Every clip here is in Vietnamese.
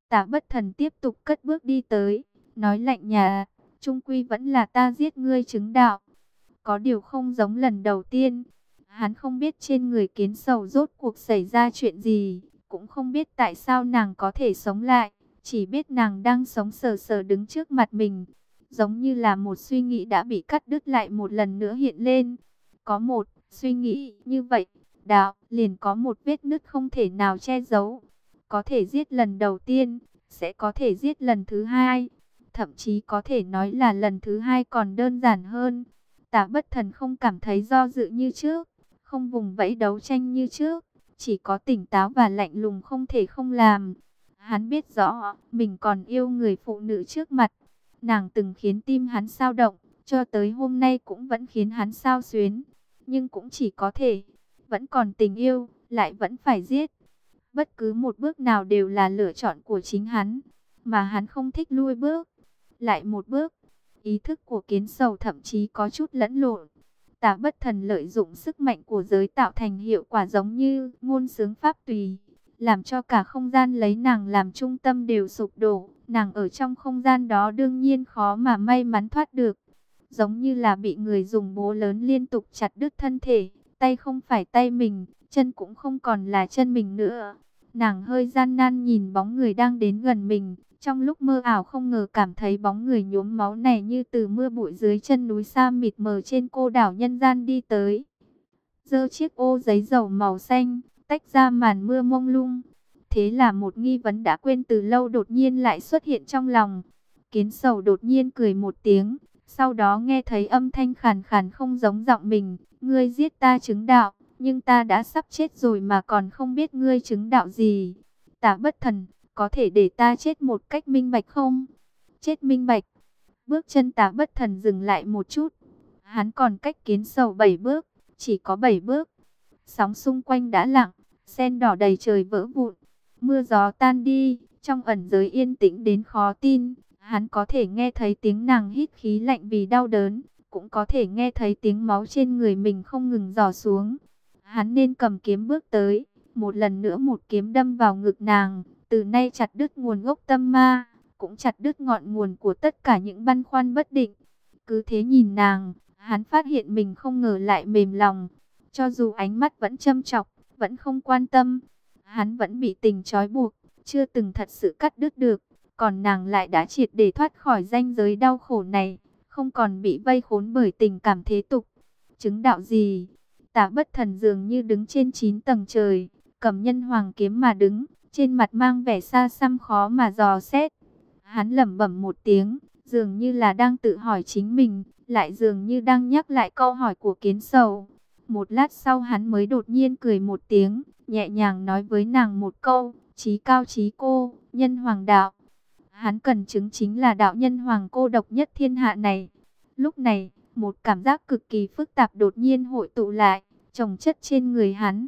Tạ Bất Thần tiếp tục cất bước đi tới, nói lạnh nhạt, chung quy vẫn là ta giết ngươi chứng đạo. Có điều không giống lần đầu tiên, hắn không biết trên người Kiến Sầu rốt cuộc xảy ra chuyện gì, cũng không biết tại sao nàng có thể sống lại, chỉ biết nàng đang sống sờ sờ đứng trước mặt mình, giống như là một suy nghĩ đã bị cắt đứt lại một lần nữa hiện lên. Có một suy nghĩ như vậy, đạo liền có một vết nứt không thể nào che giấu. Có thể giết lần đầu tiên, sẽ có thể giết lần thứ hai, thậm chí có thể nói là lần thứ hai còn đơn giản hơn. Tạ Bất Thần không cảm thấy do dự như trước, không vùng vẫy đấu tranh như trước, chỉ có tỉnh táo và lạnh lùng không thể không làm. Hắn biết rõ, mình còn yêu người phụ nữ trước mặt. Nàng từng khiến tim hắn xao động, cho tới hôm nay cũng vẫn khiến hắn xao xuyến. Nhưng cũng chỉ có thể, vẫn còn tình yêu, lại vẫn phải giết. Bất cứ một bước nào đều là lựa chọn của chính hắn, mà hắn không thích lui bước. Lại một bước, ý thức của Kiến Sầu thậm chí có chút lẫn lộn. Tạ Bất Thần lợi dụng sức mạnh của giới tạo thành hiệu quả giống như ngôn sướng pháp tùy, làm cho cả không gian lấy nàng làm trung tâm đều sụp đổ. Nàng ở trong không gian đó đương nhiên khó mà may mắn thoát được. Giống như là bị người dùng búa lớn liên tục chặt đứt thân thể, tay không phải tay mình, chân cũng không còn là chân mình nữa. Nàng hơi gian nan nhìn bóng người đang đến gần mình, trong lúc mơ ảo không ngờ cảm thấy bóng người nhuốm máu này như từ mưa bụi dưới chân núi xa mịt mờ trên cô đảo nhân gian đi tới. Giơ chiếc ô giấy dầu màu xanh, tách ra màn mưa mông lung. Thế là một nghi vấn đã quên từ lâu đột nhiên lại xuất hiện trong lòng. Kiến Sầu đột nhiên cười một tiếng, sau đó nghe thấy âm thanh khàn khàn không giống giọng mình. Ngươi giết ta chứng đạo, nhưng ta đã sắp chết rồi mà còn không biết ngươi chứng đạo gì. Tạ Bất Thần, có thể để ta chết một cách minh bạch không? Chết minh bạch. Bước chân Tạ Bất Thần dừng lại một chút. Hắn còn cách Kiến Sầu 7 bước, chỉ có 7 bước. Sóng xung quanh đã lặng, sen đỏ đầy trời vỡ vụn. Mưa gió tan đi, trong ẩn giới yên tĩnh đến khó tin. Hắn có thể nghe thấy tiếng nàng hít khí lạnh vì đau đớn, cũng có thể nghe thấy tiếng máu trên người mình không ngừng rỏ xuống. Hắn nên cầm kiếm bước tới, một lần nữa một kiếm đâm vào ngực nàng, từ nay chặt đứt nguồn gốc tâm ma, cũng chặt đứt ngọn nguồn của tất cả những băn khoăn bất định. Cứ thế nhìn nàng, hắn phát hiện mình không ngờ lại mềm lòng. Cho dù ánh mắt vẫn châm chọc, vẫn không quan tâm, hắn vẫn bị tình trói buộc, chưa từng thật sự cắt đứt được. Còn nàng lại đã triệt để thoát khỏi ranh giới đau khổ này, không còn bị vây khốn bởi tình cảm thế tục. Chứng đạo gì? Tạ Bất Thần dường như đứng trên 9 tầng trời, cầm nhân hoàng kiếm mà đứng, trên mặt mang vẻ xa xăm khó mà dò xét. Hắn lẩm bẩm một tiếng, dường như là đang tự hỏi chính mình, lại dường như đang nhắc lại câu hỏi của Kiến Sầu. Một lát sau hắn mới đột nhiên cười một tiếng, nhẹ nhàng nói với nàng một câu, chí cao chí cô, nhân hoàng đạo. Hắn cần chứng chính là đạo nhân hoàng cô độc nhất thiên hạ này. Lúc này, một cảm giác cực kỳ phức tạp đột nhiên hội tụ lại, chồng chất trên người hắn.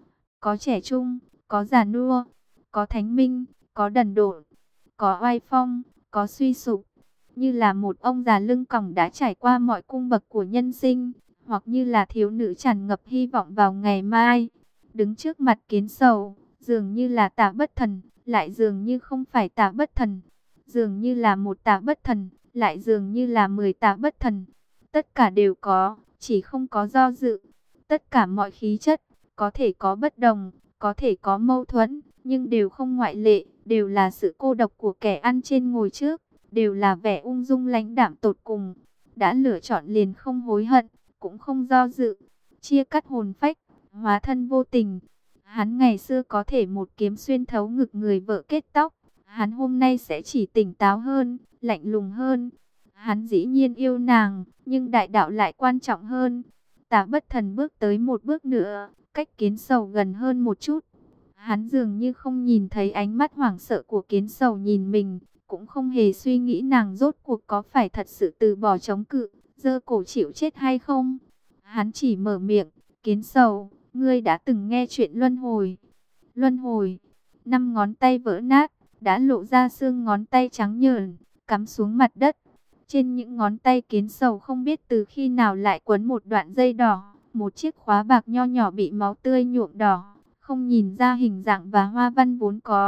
Có trẻ trung, có già nua, có thánh minh, có đần độn, có oai phong, có suy sụp. Như là một ông già lưng còng đã trải qua mọi cung bậc của nhân sinh, hoặc như là thiếu nữ tràn ngập hy vọng vào ngày mai. Đứng trước mặt Kiến Sầu, dường như là Tạ Bất Thần, lại dường như không phải Tạ Bất Thần. Dường như là một Tạ Bất Thần, lại dường như là 10 Tạ Bất Thần. Tất cả đều có, chỉ không có do dự. Tất cả mọi khí chất, có thể có bất đồng, có thể có mâu thuẫn, nhưng đều không ngoại lệ, đều là sự cô độc của kẻ ăn trên ngồi trước, đều là vẻ ung dung lãnh đạm tột cùng. Đã lựa chọn liền không hối hận, cũng không do dự, chia cắt hồn phách, hóa thân vô tình. Hắn ngày xưa có thể một kiếm xuyên thấu ngực người vợ kết tóc, hắn hôm nay sẽ chỉ tỉnh táo hơn, lạnh lùng hơn. Hắn dĩ nhiên yêu nàng, nhưng đại đạo lại quan trọng hơn. Tạ Bất Thần bước tới một bước nữa, cách Kiến Sầu gần hơn một chút. Hắn dường như không nhìn thấy ánh mắt hoảng sợ của Kiến Sầu nhìn mình, cũng không hề suy nghĩ nàng rốt cuộc có phải thật sự từ bỏ chống cự, giơ cổ chịu chết hay không. Hắn chỉ mở miệng, Kiến Sầu, ngươi đã từng nghe chuyện luân hồi. Luân hồi, 5 ngón tay vỡ nát, đã lộ ra xương ngón tay trắng nhợn, cắm xuống mặt đất. Trên những ngón tay Kiến Sầu không biết từ khi nào lại quấn một đoạn dây đỏ, một chiếc khóa bạc nho nhỏ bị máu tươi nhuộm đỏ, không nhìn ra hình dạng và hoa văn vốn có.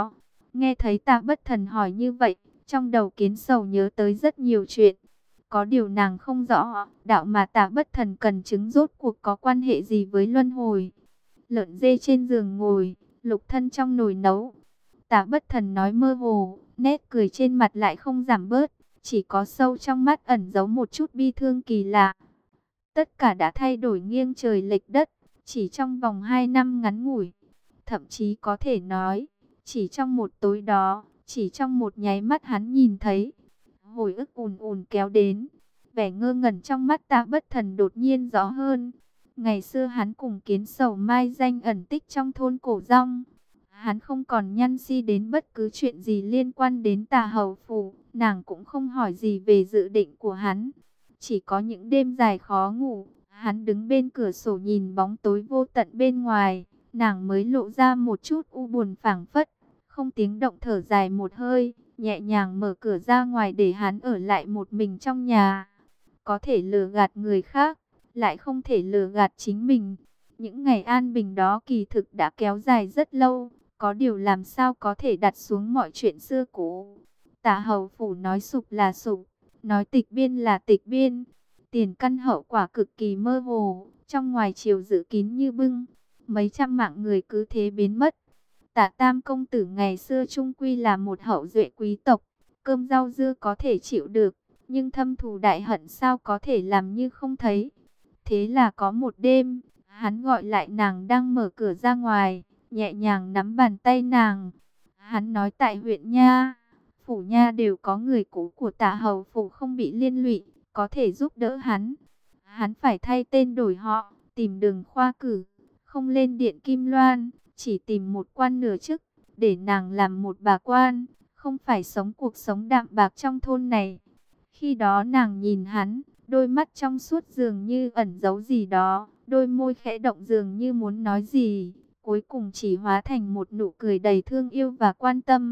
Nghe thấy Tạ Bất Thần hỏi như vậy, trong đầu Kiến Sầu nhớ tới rất nhiều chuyện. Có điều nàng không rõ, đạo mà Tạ Bất Thần cần chứng rốt cuộc có quan hệ gì với luân hồi. Lợn dê trên giường ngồi, lục thân trong nồi nấu. Tạ Bất Thần nói mơ hồ, nét cười trên mặt lại không giảm bớt, chỉ có sâu trong mắt ẩn giấu một chút bi thương kỳ lạ. Tất cả đã thay đổi nghiêng trời lệch đất, chỉ trong vòng 2 năm ngắn ngủi. Thậm chí có thể nói, chỉ trong một tối đó, chỉ trong một nháy mắt hắn nhìn thấy. Hồi ức ùn ùn kéo đến, vẻ ngơ ngẩn trong mắt Tạ Bất Thần đột nhiên rõ hơn. Ngày xưa hắn cùng Kiến Sầu mai danh ẩn tích trong thôn Cổ Dong. Hắn không còn nhăn si đến bất cứ chuyện gì liên quan đến Tà Hầu Phủ, nàng cũng không hỏi gì về dự định của hắn. Chỉ có những đêm dài khó ngủ, hắn đứng bên cửa sổ nhìn bóng tối vô tận bên ngoài, nàng mới lộ ra một chút u buồn phảng phất, không tiếng động thở dài một hơi, nhẹ nhàng mở cửa ra ngoài để hắn ở lại một mình trong nhà. Có thể lừa gạt người khác, lại không thể lừa gạt chính mình. Những ngày an bình đó kỳ thực đã kéo dài rất lâu, có điều làm sao có thể đặt xuống mọi chuyện xưa cũ. Tả Hầu Phủ nói sụp là sụp, nói tịch biên là tịch biên. Tiền căn hậu quả cực kỳ mơ hồ, trong ngoài chiều giữ kín như bưng. Mấy trăm mạng người cứ thế biến mất. Tả Tam công tử ngày xưa chung quy là một hậu duệ quý tộc, cơm rau dưa có thể chịu được, nhưng thâm thù đại hận sao có thể làm như không thấy. Thế là có một đêm, hắn gọi lại nàng đang mở cửa ra ngoài, nhẹ nhàng nắm bàn tay nàng. Hắn nói tại huyện Nha, Phủ Nha đều có người cũ của Tả Hầu Phủ không bị liên lụy, có thể giúp đỡ hắn. Hắn phải thay tên đổi họ, tìm đường khoa cử, không lên điện Kim Loan, chỉ tìm một quan nửa chức, để nàng làm một bà quan, không phải sống cuộc sống đạm bạc trong thôn này. Khi đó nàng nhìn hắn, đôi mắt trong suốt dường như ẩn giấu gì đó, đôi môi khẽ động dường như muốn nói gì, cuối cùng chỉ hóa thành một nụ cười đầy thương yêu và quan tâm.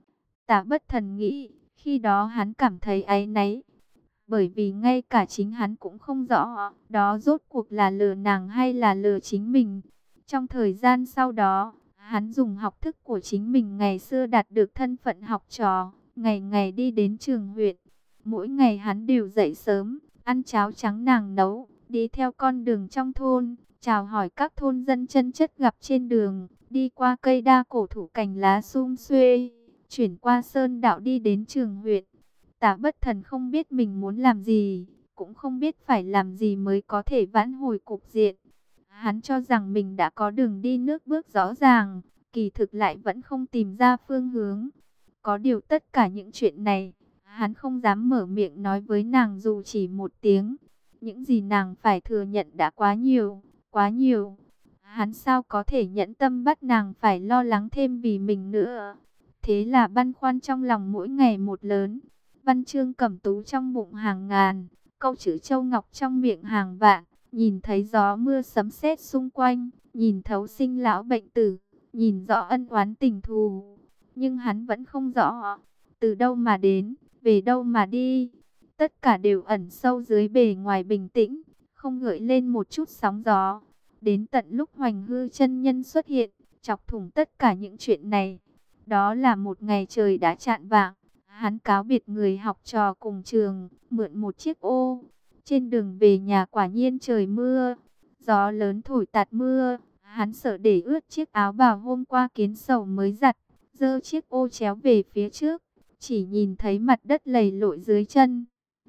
Tạ Bất Thần nghĩ, khi đó hắn cảm thấy áy náy, bởi vì ngay cả chính hắn cũng không rõ, đó rốt cuộc là lừa nàng hay là lừa chính mình. Trong thời gian sau đó, hắn dùng học thức của chính mình ngày xưa đạt được thân phận học trò, ngày ngày đi đến trường huyện. Mỗi ngày hắn đều dậy sớm, ăn cháo trắng nàng nấu, đi theo con đường trong thôn, chào hỏi các thôn dân chân chất gặp trên đường, đi qua cây đa cổ thụ cành lá sum xuê, chuyển qua sơn đạo đi đến trường huyện. Tạ Bất Thần không biết mình muốn làm gì, cũng không biết phải làm gì mới có thể vãn hồi cục diện. Hắn cho rằng mình đã có đường đi nước bước rõ ràng, kỳ thực lại vẫn không tìm ra phương hướng. Có điều tất cả những chuyện này, hắn không dám mở miệng nói với nàng dù chỉ một tiếng. Những gì nàng phải thừa nhận đã quá nhiều, quá nhiều. Hắn sao có thể nhẫn tâm bắt nàng phải lo lắng thêm vì mình nữa. Thế là băn khoăn trong lòng mỗi ngày một lớn. Văn chương cẩm tú trong bụng hàng ngàn, câu chữ châu ngọc trong miệng hàng vạn. Nhìn thấy gió mưa sấm sét xung quanh, nhìn thấu sinh lão bệnh tử, nhìn rõ ân oán tình thù. Nhưng hắn vẫn không rõ, từ đâu mà đến, về đâu mà đi. Tất cả đều ẩn sâu dưới bề ngoài bình tĩnh, không gợi lên một chút sóng gió. Đến tận lúc Hoành Hư chân nhân xuất hiện, chọc thủng tất cả những chuyện này. Đó là một ngày trời đã chạng vạng, hắn cáo biệt người học trò cùng trường, mượn một chiếc ô. Trên đường về nhà quả nhiên trời mưa, gió lớn thổi tạt mưa, hắn sợ để ướt chiếc áo bào hôm qua Kiến Sầu mới giặt, giơ chiếc ô chéo về phía trước, chỉ nhìn thấy mặt đất lầy lội dưới chân.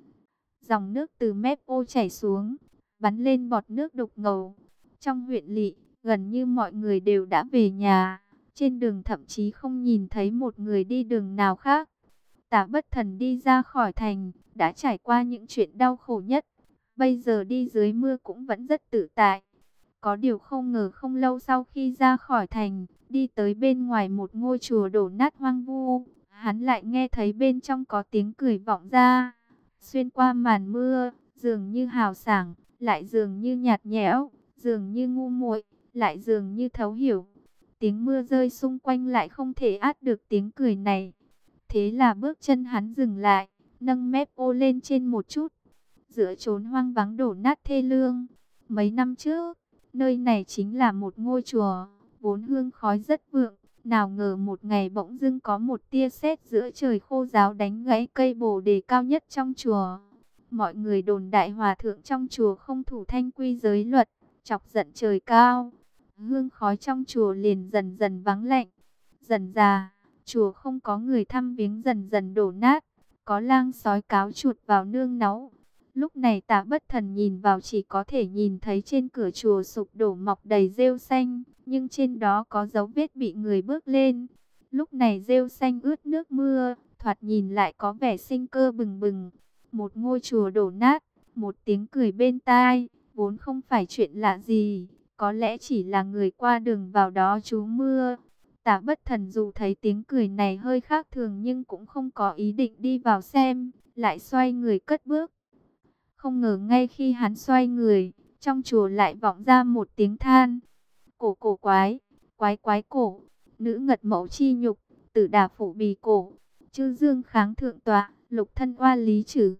Dòng nước từ mép ô chảy xuống, bắn lên bọt nước đục ngầu. Trong huyện lỵ, gần như mọi người đều đã về nhà, trên đường thậm chí không nhìn thấy một người đi đường nào khác. Tạ Bất Thần đi ra khỏi thành, đã trải qua những chuyện đau khổ nhất. Bây giờ đi dưới mưa cũng vẫn rất tự tại. Có điều không ngờ không lâu sau khi ra khỏi thành, đi tới bên ngoài một ngôi chùa đổ nát hoang vu, hắn lại nghe thấy bên trong có tiếng cười vọng ra. Xuyên qua màn mưa, dường như hào sảng, lại dường như nhạt nhẽo, dường như ngu muội, lại dường như thấu hiểu. Tiếng mưa rơi xung quanh lại không thể át được tiếng cười này. Thế là bước chân hắn dừng lại, nâng mép ô lên trên một chút. Giữa chốn hoang vắng đổ nát thê lương, mấy năm trước, nơi này chính là một ngôi chùa, vốn hương khói rất vượng, Nào ngờ một ngày bỗng dưng có một tia sét giữa trời khô ráo đánh gãy cây bồ đề cao nhất trong chùa. Mọi người đồn đại hòa thượng trong chùa không thủ thanh quy giới luật, chọc giận trời cao. Hương khói trong chùa liền dần dần vắng lạnh. Dần dà, chùa không có người thăm viếng dần dần đổ nát. Có lang sói cáo chuột vào nương náu. Lúc này Tạ Bất Thần nhìn vào chỉ có thể nhìn thấy trên cửa chùa sụp đổ mọc đầy rêu xanh, nhưng trên đó có dấu vết bị người bước lên. Lúc này rêu xanh ướt nước mưa, thoạt nhìn lại có vẻ sinh cơ bừng bừng. Một ngôi chùa đổ nát, một tiếng cười bên tai, vốn không phải chuyện lạ gì, có lẽ chỉ là người qua đường vào đó trú mưa. Tạ Bất Thần dù thấy tiếng cười này hơi khác thường nhưng cũng không có ý định đi vào xem, lại xoay người cất bước. Không ngờ ngay khi hắn xoay người, trong chùa lại vọng ra một tiếng than. Cổ cổ quái, quái quái cổ, nữ ngật mẫu chi nhục, tử đà phụ bì cổ, chư dương kháng thượng tọa, lục thân oa lý trừ.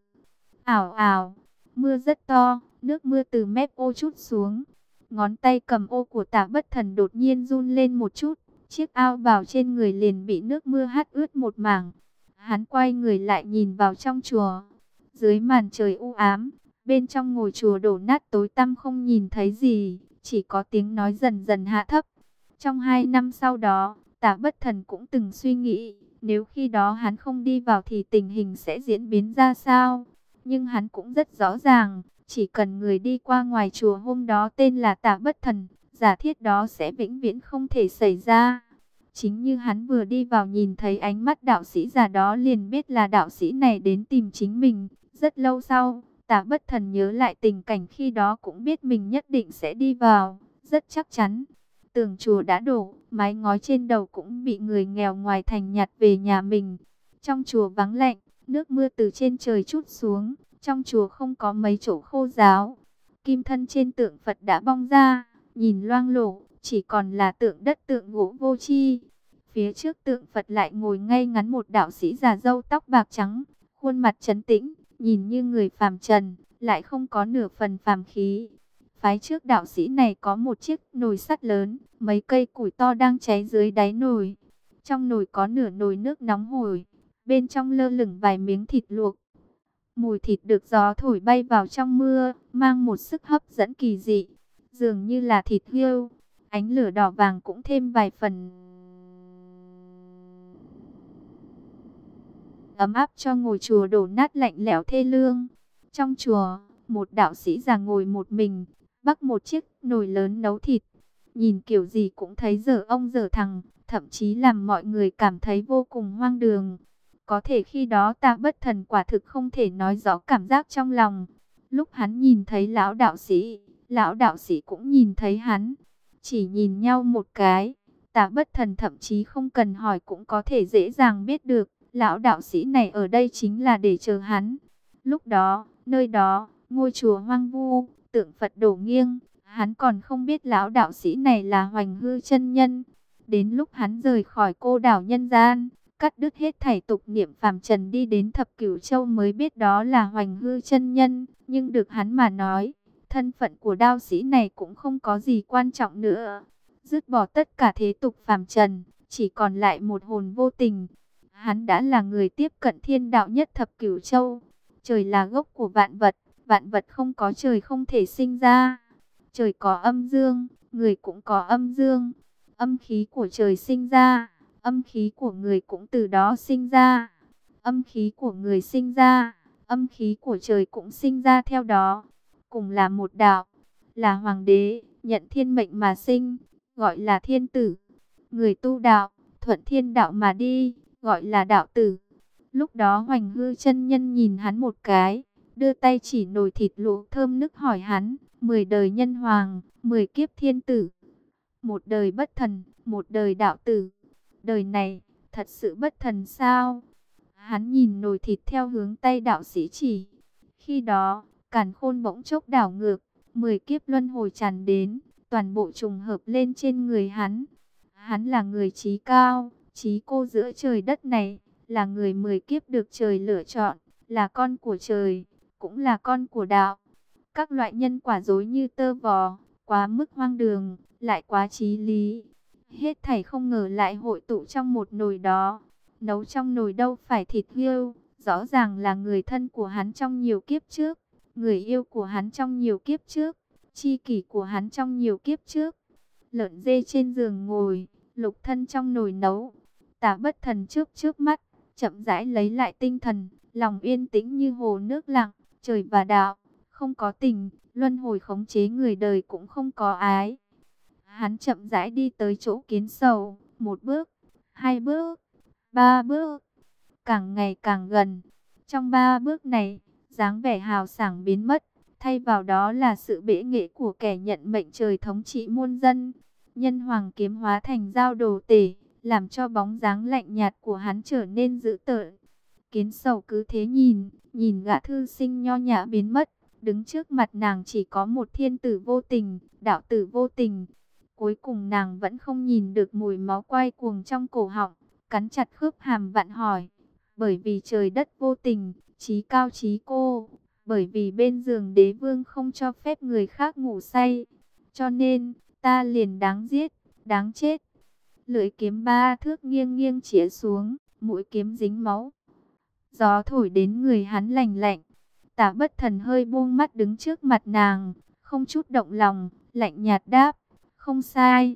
Ảo ảo, mưa rất to, nước mưa từ mép ô trút xuống. Ngón tay cầm ô của Tạ Bất Thần đột nhiên run lên một chút, chiếc áo bào trên người liền bị nước mưa hắt ướt một mảng. Hắn quay người lại nhìn vào trong chùa. Dưới màn trời u ám, bên trong ngôi chùa đổ nát tối tăm không nhìn thấy gì, chỉ có tiếng nói dần dần hạ thấp. Trong 2 năm sau đó, Tạ Bất Thần cũng từng suy nghĩ, nếu khi đó hắn không đi vào thì tình hình sẽ diễn biến ra sao. Nhưng hắn cũng rất rõ ràng, chỉ cần người đi qua ngoài chùa hôm đó tên là Tạ Bất Thần, giả thiết đó sẽ vĩnh viễn không thể xảy ra. Chính như hắn vừa đi vào nhìn thấy ánh mắt đạo sĩ già đó liền biết là đạo sĩ này đến tìm chính mình. Rất lâu sau, Tạ Bất Thần nhớ lại tình cảnh khi đó cũng biết mình nhất định sẽ đi vào, rất chắc chắn. Tường chùa đã đổ, mái ngói trên đầu cũng bị người nghèo ngoài thành nhặt về nhà mình. Trong chùa vắng lạnh, nước mưa từ trên trời trút xuống, trong chùa không có mấy chỗ khô ráo. Kim thân trên tượng Phật đã bong ra, nhìn loang lổ, chỉ còn là tượng đất tượng gỗ vô tri. Phía trước tượng Phật lại ngồi ngay ngắn một đạo sĩ già râu tóc bạc trắng, khuôn mặt trấn tĩnh, nhìn như người phàm trần, lại không có nửa phần phàm khí. Phái trước đạo sĩ này có một chiếc nồi sắt lớn, mấy cây củi to đang cháy dưới đáy nồi. Trong nồi có nửa nồi nước nóng hổi, bên trong lơ lửng vài miếng thịt luộc. Mùi thịt được gió thổi bay vào trong mưa, mang một sức hấp dẫn kỳ dị, dường như là thịt hươu. Ánh lửa đỏ vàng cũng thêm vài phần ấm áp cho ngôi chùa đổ nát lạnh lẽo thê lương. Trong chùa, một đạo sĩ già ngồi một mình, bắc một chiếc nồi lớn nấu thịt. Nhìn kiểu gì cũng thấy dở ông dở thằng, thậm chí làm mọi người cảm thấy vô cùng hoang đường. Có thể khi đó Tạ Bất Thần quả thực không thể nói rõ cảm giác trong lòng. Lúc hắn nhìn thấy lão đạo sĩ cũng nhìn thấy hắn. Chỉ nhìn nhau một cái, Tạ Bất Thần thậm chí không cần hỏi cũng có thể dễ dàng biết được. Lão đạo sĩ này ở đây chính là để chờ hắn. Lúc đó, nơi đó, ngôi chùa hoang vu, tượng Phật đổ nghiêng. Hắn còn không biết lão đạo sĩ này là Hoành Hư chân nhân. Đến lúc hắn rời khỏi cô đảo nhân gian, cắt đứt hết thảy tục niệm phàm trần đi đến Thập Cửu Châu mới biết đó là Hoành Hư chân nhân. Nhưng được hắn mà nói, thân phận của đạo sĩ này cũng không có gì quan trọng nữa. Dứt bỏ tất cả thế tục phàm trần, chỉ còn lại một hồn vô tình. Hắn đã là người tiếp cận thiên đạo nhất Thập Cửu Châu. Trời là gốc của vạn vật không có trời không thể sinh ra. Trời có âm dương, người cũng có âm dương. Âm khí của trời sinh ra, âm khí của người cũng từ đó sinh ra. Âm khí của người sinh ra, âm khí của trời cũng sinh ra theo đó. Cùng là một đạo, là hoàng đế, nhận thiên mệnh mà sinh, gọi là thiên tử. Người tu đạo, thuận thiên đạo mà đi, gọi là đạo tử. Lúc đó Hoành Hư chân nhân nhìn hắn một cái, đưa tay chỉ nồi thịt luộc thơm nức hỏi hắn, 10 đời nhân hoàng, 10 kiếp thiên tử, một đời bất thần, một đời đạo tử. Đời này, thật sự bất thần sao? Hắn nhìn nồi thịt theo hướng tay đạo sĩ chỉ. Khi đó, càn khôn bỗng chốc đảo ngược, 10 kiếp luân hồi tràn đến, toàn bộ trùng hợp lên trên người hắn. Hắn là người trí cao, trí cô giữa trời đất này, là người 10 kiếp được trời lựa chọn, là con của trời, cũng là con của đạo. Các loại nhân quả dối như tơ vò, quá mức hoang đường, lại quá chí lý. Hết thảy không ngờ lại hội tụ trong một nồi đó. Nấu trong nồi đâu phải thịt hươu, rõ ràng là người thân của hắn trong nhiều kiếp trước, người yêu của hắn trong nhiều kiếp trước, tri kỷ của hắn trong nhiều kiếp trước. Lợn dê trên giường ngồi, Lục Thân trong nồi nấu. Tả Bất Thần chớp chớp mắt, chậm rãi lấy lại tinh thần, lòng yên tĩnh như hồ nước lặng, trời và đạo, không có tình, luân hồi khống chế người đời cũng không có ái. Hắn chậm rãi đi tới chỗ Kiến Sầu, một bước, hai bước, ba bước, càng ngày càng gần. Trong ba bước này, dáng vẻ hào sảng biến mất, thay vào đó là sự bẽ nghệ của kẻ nhận mệnh trời thống trị muôn dân. Nhân hoàng kiếm hóa thành dao đồ tể, làm cho bóng dáng lạnh nhạt của hắn trở nên dữ tợn. Kiến Sầu cứ thế nhìn, nhìn gã thư sinh nho nhã biến mất, đứng trước mặt nàng chỉ có một thiên tử vô tình, đạo tử vô tình. Cuối cùng nàng vẫn không nhìn được mùi máu quay cuồng trong cổ họng, cắn chặt khớp hàm vặn hỏi. Bởi vì trời đất vô tình, chí cao chí cô, bởi vì bên giường đế vương không cho phép người khác ngủ say, cho nên ta liền đáng giết, đáng chết. Lưỡi kiếm ba thước nghiêng nghiêng chĩa xuống, mũi kiếm dính máu. Gió thổi đến người hắn lành lạnh. Tả Bất Thần hơi buông mắt đứng trước mặt nàng, không chút động lòng, lạnh nhạt đáp, không sai.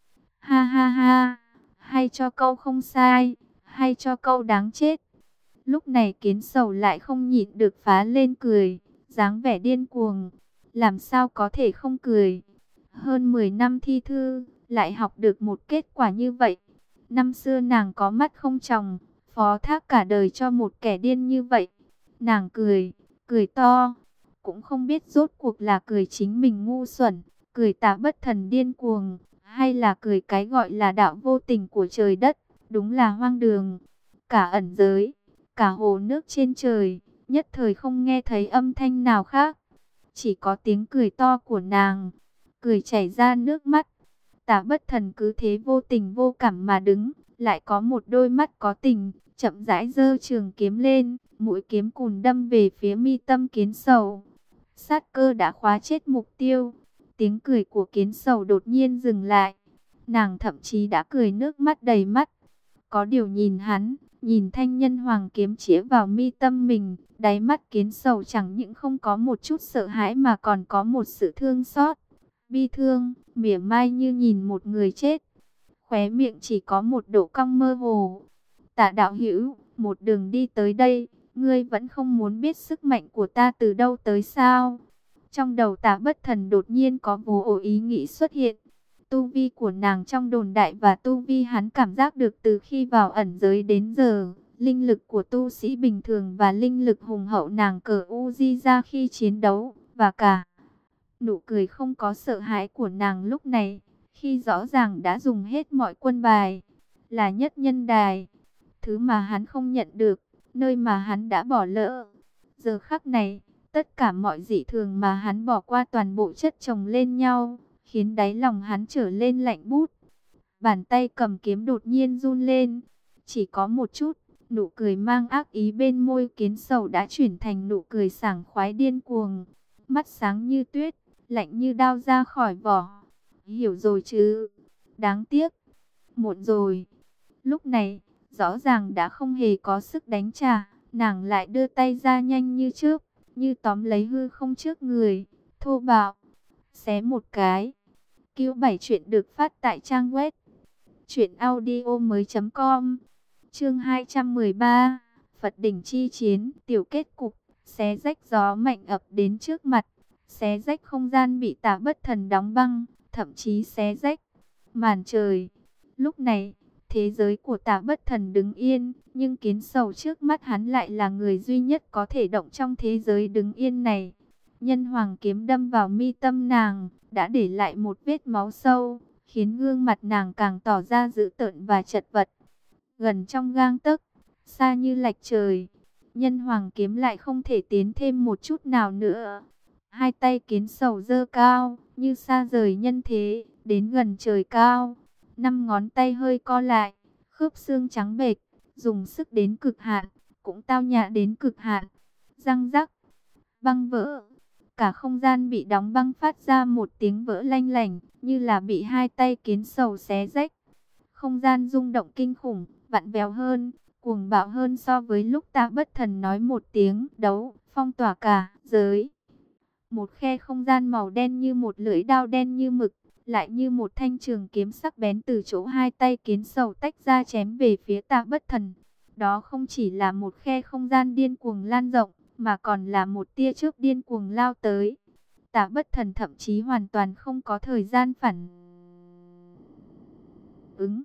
Ha ha ha, hay cho câu không sai, hay cho câu đáng chết. Lúc này Kiến Sầu lại không nhịn được phá lên cười, dáng vẻ điên cuồng, làm sao có thể không cười. Hơn 10 năm thi thư, lại học được một kết quả như vậy. Năm xưa nàng có mắt không tròng, phó thác cả đời cho một kẻ điên như vậy. Nàng cười, cười to, cũng không biết rốt cuộc là cười chính mình ngu xuẩn, cười Tả Bất Thần điên cuồng, hay là cười cái gọi là đạo vô tình của trời đất. Đúng là hoang đường. Cả ẩn giới, cả hồ nước trên trời, nhất thời không nghe thấy âm thanh nào khác. Chỉ có tiếng cười to của nàng, cười chảy ra nước mắt. Tả Bất Thần cứ thế vô tình vô cảm mà đứng, lại có một đôi mắt có tình, chậm rãi giơ trường kiếm lên, mũi kiếm cùn đâm về phía mi tâm Kiến Sầu. Sát cơ đã khóa chết mục tiêu. Tiếng cười của Kiến Sầu đột nhiên dừng lại. Nàng thậm chí đã cười nước mắt đầy mắt. Có điều nhìn hắn, nhìn thanh nhân hoàng kiếm chĩa vào mi tâm mình, đáy mắt Kiến Sầu chẳng những không có một chút sợ hãi mà còn có một sự thương xót, bi thương, mỉa mai như nhìn một người chết. Khóe miệng chỉ có một độ cong mơ hồ. Tả đạo hữu, một đường đi tới đây, ngươi vẫn không muốn biết sức mạnh của ta từ đâu tới sao? Trong đầu Tả Bất Thần đột nhiên có vô ổ ý nghĩ xuất hiện. Tu vi của nàng trong đồn đại và tu vi hắn cảm giác được từ khi vào ẩn giới đến giờ. Linh lực của tu sĩ bình thường và linh lực hùng hậu nàng cờ Uzi ra khi chiến đấu. Và cả nụ cười không có sợ hãi của nàng lúc này, khi rõ ràng đã dùng hết mọi quân bài, là nhất nhân đài. Thứ mà hắn không nhận được, nơi mà hắn đã bỏ lỡ. Giờ khắc này, tất cả mọi dị thường mà hắn bỏ qua toàn bộ chất chồng lên nhau, khiến đáy lòng hắn trở lên lạnh bút. Bàn tay cầm kiếm đột nhiên run lên, chỉ có một chút, nụ cười mang ác ý bên môi Kiến Sầu đã chuyển thành nụ cười sảng khoái điên cuồng. Mắt sáng như tuyết, lạnh như đao ra khỏi vỏ. Hiểu rồi chứ? Đáng tiếc, muộn rồi. Lúc này, rõ ràng đã không hề có sức đánh trả, nàng lại đưa tay ra nhanh như trước, như tóm lấy hư không trước người, thô bạo, xé một cái. Q7 chuyện được phát tại trang web truyệnaudiomoi.com. Chương 213, Phật đỉnh chi chiến, tiểu kết cục, xé rách gió mạnh ập đến trước mặt, xé rách không gian bị Tả Bất Thần đóng băng, thậm chí xé rách màn trời. Lúc này, thế giới của Tả Bất Thần đứng yên, nhưng Kiến Sầu trước mắt hắn lại là người duy nhất có thể động trong thế giới đứng yên này. Nhân hoàng kiếm đâm vào mi tâm nàng, đã để lại một vết máu sâu, khiến gương mặt nàng càng tỏ ra dữ tợn và chật vật. Gần trong gang tấc, xa như lạch trời, nhân hoàng kiếm lại không thể tiến thêm một chút nào nữa. Hai tay Kiến Sầu giơ cao, như xa rời nhân thế, đến gần trời cao. 5 ngón tay hơi co lại, khớp xương trắng bệch, dùng sức đến cực hạn, cũng tao nhã đến cực hạn. Răng rắc, băng vỡ, cả không gian bị đóng băng phát ra một tiếng vỡ lanh lảnh, như là bị hai tay Kiến Sầu xé rách. không gian rung động kinh khủng, vặn vẹo hơn, cuồng bạo hơn so với lúc Ta Bất Thần nói một tiếng đấu, phong tỏa cả giới. Một khe không gian màu đen như một lưỡi đao đen như mực, lại như một thanh trường kiếm sắc bén từ chỗ hai tay kiến sầu tách ra chém về phía Ta Bất Thần. Đó không chỉ là một khe không gian điên cuồng lan rộng, mà còn là một tia chớp điên cuồng lao tới. Ta Bất Thần thậm chí hoàn toàn không có thời gian phản ứng.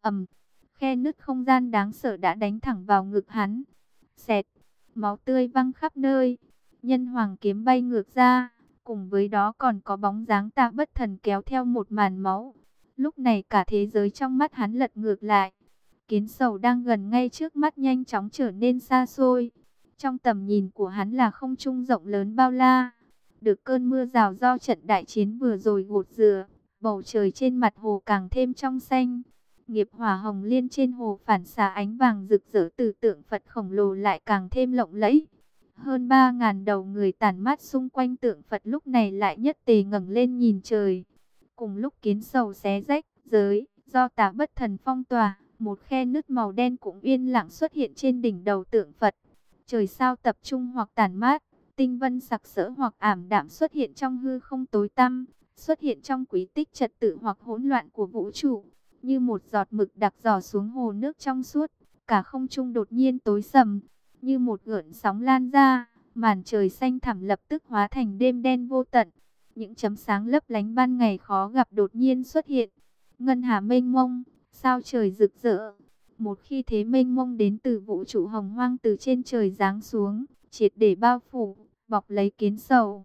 Khe nứt không gian đáng sợ đã đánh thẳng vào ngực hắn. Xẹt, máu tươi văng khắp nơi. Nhân hoàng kiếm bay ngược ra, cùng với đó còn có bóng dáng Ta Bất Thần kéo theo một màn máu. Lúc này cả thế giới trong mắt hắn lật ngược lại. Kiến sầu đang gần ngay trước mắt nhanh chóng trở nên xa xôi. Trong tầm nhìn của hắn là không trung rộng lớn bao la. Được cơn mưa rào do trận đại chiến vừa rồi gột rửa, bầu trời trên mặt hồ càng thêm trong xanh. Nghiệp hỏa hồng liên trên hồ phản xạ ánh vàng rực rỡ từ tượng Phật khổng lồ lại càng thêm lộng lẫy. Hơn 3.000 đầu người tản mát xung quanh tượng Phật lúc này lại nhất tề ngẩng lên nhìn trời. Cùng lúc kiến sầu xé rách giới, do Ta Bất Thần phong tỏa, một khe nứt màu đen cũng yên lặng xuất hiện trên đỉnh đầu tượng Phật. Trời sao tập trung hoặc tản mát, tinh vân sặc sỡ hoặc ảm đạm xuất hiện trong hư không tối tăm, xuất hiện trong quý tích trật tự hoặc hỗn loạn của vũ trụ. Như một giọt mực đặc rỏ xuống hồ nước trong suốt, cả không trung đột nhiên tối sầm, như một gợn sóng lan ra, màn trời xanh thẳm lập tức hóa thành đêm đen vô tận. Những chấm sáng lấp lánh ban ngày khó gặp đột nhiên xuất hiện. Ngân hà mênh mông, sao trời rực rỡ. Một khi thế mênh mông đến từ vũ trụ hồng hoang từ trên trời giáng xuống, triệt để bao phủ, bọc lấy kiến sầu.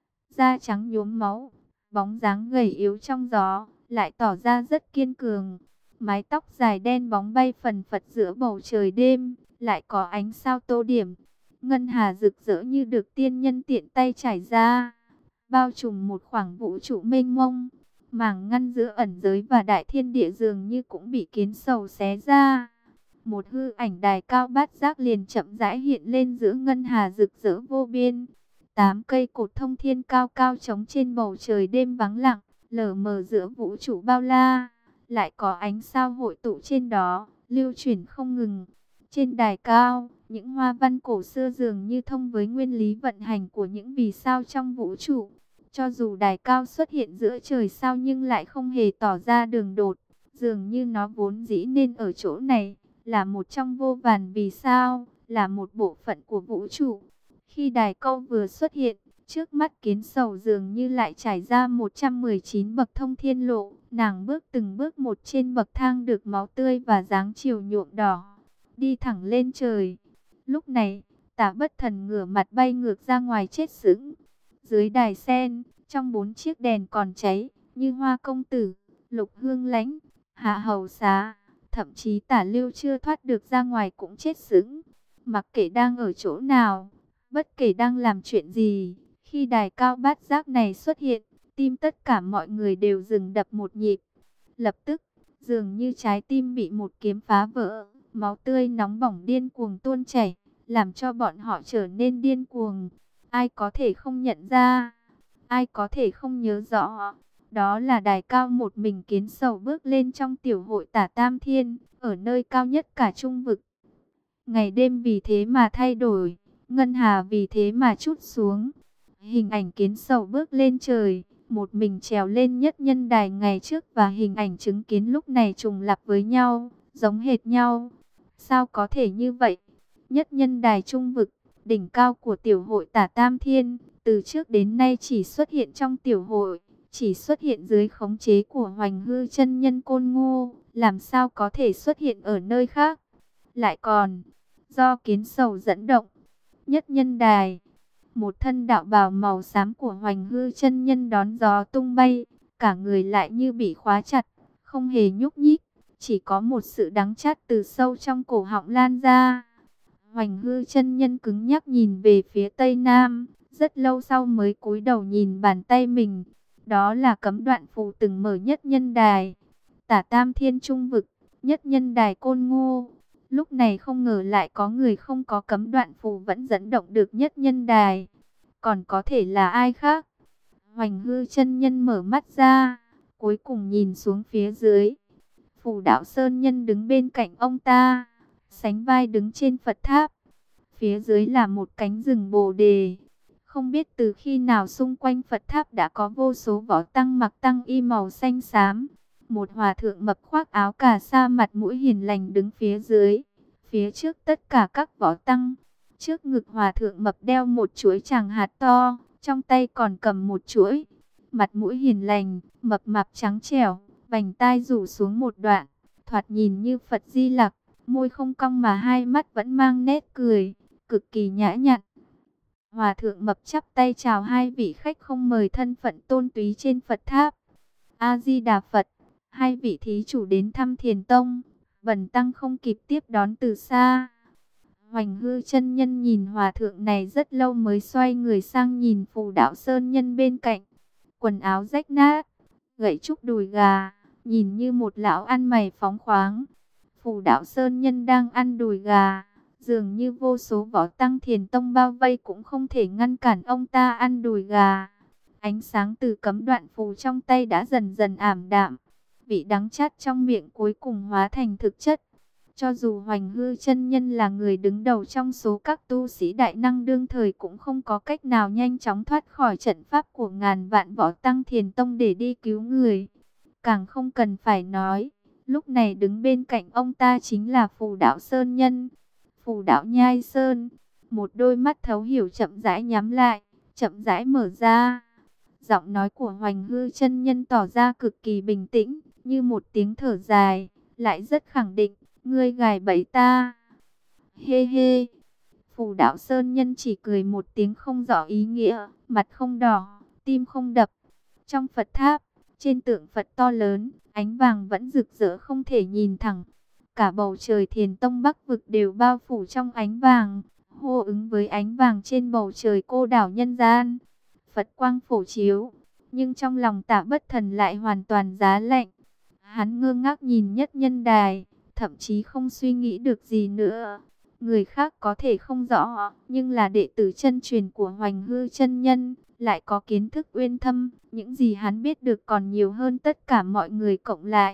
Da trắng nhuốm máu, bóng dáng gầy yếu trong gió, lại tỏ ra rất kiên cường. Mái tóc dài đen bóng bay phần phật giữa bầu trời đêm, lại có ánh sao tô điểm. Ngân hà rực rỡ như được tiên nhân tiện tay trải ra, bao trùm một khoảng vũ trụ mênh mông. Mảng ngăn giữa ẩn giới và đại thiên địa dường như cũng bị kiến sầu xé ra. Một hư ảnh đài cao bát giác liền chậm rãi hiện lên giữa ngân hà rực rỡ vô biên. 8 cây cột thông thiên cao cao trống trên bầu trời đêm vắng lặng, lờ mờ giữa vũ trụ bao la. Lại có ánh sao hội tụ trên đó, lưu chuyển không ngừng. Trên đài cao, những hoa văn cổ xưa dường như thông với nguyên lý vận hành của những vì sao trong vũ trụ. Cho dù đài cao xuất hiện giữa trời sao nhưng lại không hề tỏ ra đường đột. Dường như nó vốn dĩ nên ở chỗ này, là một trong vô vàn vì sao, là một bộ phận của vũ trụ. Khi đài câu vừa xuất hiện, trước mắt kiến sầu dường như lại trải ra 119 bậc thông thiên lộ. Nàng bước từng bước một trên bậc thang được máu tươi và dáng chiều nhuộm đỏ, đi thẳng lên trời. Lúc này, Ta Bất Thần ngửa mặt bay ngược ra ngoài chết sững. Dưới đài sen, trong 4 chiếc đèn còn cháy, như Hoa Công Tử, Lục Hương Lãnh, Hạ Hầu Xá, thậm chí Tả Lưu chưa thoát được ra ngoài cũng chết sững. Mặc kệ đang ở chỗ nào, bất kể đang làm chuyện gì, khi đài cao bát giác này xuất hiện, tim tất cả mọi người đều dừng đập một nhịp. Lập tức, dường như trái tim bị một kiếm phá vỡ, máu tươi nóng bỏng điên cuồng tuôn chảy, làm cho bọn họ trở nên điên cuồng. Ai có thể không nhận ra, ai có thể không nhớ rõ, đó là đài cao một mình kiến sầu bước lên trong tiểu hội Tả Tam Thiên, ở nơi cao nhất cả trung vực. Ngày đêm vì thế mà thay đổi, ngân hà vì thế mà trút xuống. Hình ảnh kiến sầu bước lên trời, một mình trèo lên nhất nhân đài ngày trước và hình ảnh chứng kiến lúc này trùng lặp với nhau, giống hệt nhau. Sao có thể như vậy? Nhất nhân đài trung vực, đỉnh cao của tiểu hội Tả Tam Thiên, từ trước đến nay chỉ xuất hiện trong tiểu hội, chỉ xuất hiện dưới khống chế của Hoành Hư chân nhân Côn Ngô, làm sao có thể xuất hiện ở nơi khác? Lại còn, do kiến sầu dẫn động, nhất nhân đài, một thân đạo bào màu xám của Hoành Hư chân nhân đón gió tung bay, cả người lại như bị khóa chặt, không hề nhúc nhích, chỉ có một sự đắng chát từ sâu trong cổ họng lan ra. Hoành Hư chân nhân cứng nhắc nhìn về phía tây nam, rất lâu sau mới cúi đầu nhìn bàn tay mình. Đó là cấm đoạn phù từng mở nhất nhân đài, Tả Tam Thiên trung vực, nhất nhân đài Côn Ngô. Lúc này không ngờ lại có người không có cấm đoạn phù vẫn dẫn động được nhất nhân đài. Còn có thể là ai khác? Hoành Hư chân nhân mở mắt ra, cuối cùng nhìn xuống phía dưới. Phù Đạo Sơn Nhân đứng bên cạnh ông ta, sánh vai đứng trên Phật tháp. Phía dưới là một cánh rừng bồ đề. Không biết từ khi nào xung quanh Phật tháp đã có vô số võ tăng mặc tăng y màu xanh xám. Một hòa thượng mập khoác áo cà sa mặt mũi hiền lành đứng phía dưới. Phía trước tất cả các võ tăng. Trước ngực hòa thượng mập đeo một chuỗi tràng hạt to, trong tay còn cầm một chuỗi. Mặt mũi hiền lành, mập mạp trắng trẻo, vành tai rủ xuống một đoạn, thoạt nhìn như Phật Di Lặc, môi không cong mà hai mắt vẫn mang nét cười, cực kỳ nhã nhặn. Hòa thượng mập chắp tay chào hai vị khách không mời thân phận tôn túy trên Phật tháp. A Di Đà Phật, hai vị thí chủ đến thăm Thiền Tông, bần tăng không kịp tiếp đón từ xa. Hoành Hư chân nhân nhìn hòa thượng này rất lâu mới xoay người sang nhìn Phù Đạo Sơn Nhân bên cạnh. Quần áo rách nát, gậy trúc đùi gà, nhìn như một lão ăn mày phóng khoáng. Phù Đạo Sơn Nhân đang ăn đùi gà, dường như vô số võ tăng Thiền Tông bao vây cũng không thể ngăn cản ông ta ăn đùi gà. Ánh sáng từ cấm đoạn phù trong tay đã dần dần ảm đạm, vị đắng chát trong miệng cuối cùng hóa thành thực chất. Cho dù Hoành Hư chân nhân là người đứng đầu trong số các tu sĩ đại năng đương thời cũng không có cách nào nhanh chóng thoát khỏi trận pháp của ngàn vạn võ tăng Thiền Tông để đi cứu người. Càng không cần phải nói, lúc này đứng bên cạnh ông ta chính là Phù Đạo Sơn Nhân. Phù Đạo Nhai Sơn, một đôi mắt thấu hiểu chậm rãi nhắm lại, chậm rãi mở ra. Giọng nói của Hoành Hư chân nhân tỏ ra cực kỳ bình tĩnh, như một tiếng thở dài, lại rất khẳng định. Ngươi gài bẫy ta. Hê hê. Phù Đạo Sơn Nhân chỉ cười một tiếng không rõ ý nghĩa, mặt không đỏ, tim không đập. Trong Phật tháp, trên tượng Phật to lớn, ánh vàng vẫn rực rỡ không thể nhìn thẳng. Cả bầu trời Thiền Tông Bắc vực đều bao phủ trong ánh vàng, hô ứng với ánh vàng trên bầu trời cô đảo nhân gian. Phật quang phổ chiếu, nhưng trong lòng Tạ Bất Thần lại hoàn toàn giá lạnh. Hắn ngơ ngác nhìn Nhất Nhân Đài, thậm chí không suy nghĩ được gì nữa. Người khác có thể không rõ, nhưng là đệ tử chân truyền của Hoành Hư chân nhân, lại có kiến thức uyên thâm, những gì hắn biết được còn nhiều hơn tất cả mọi người cộng lại.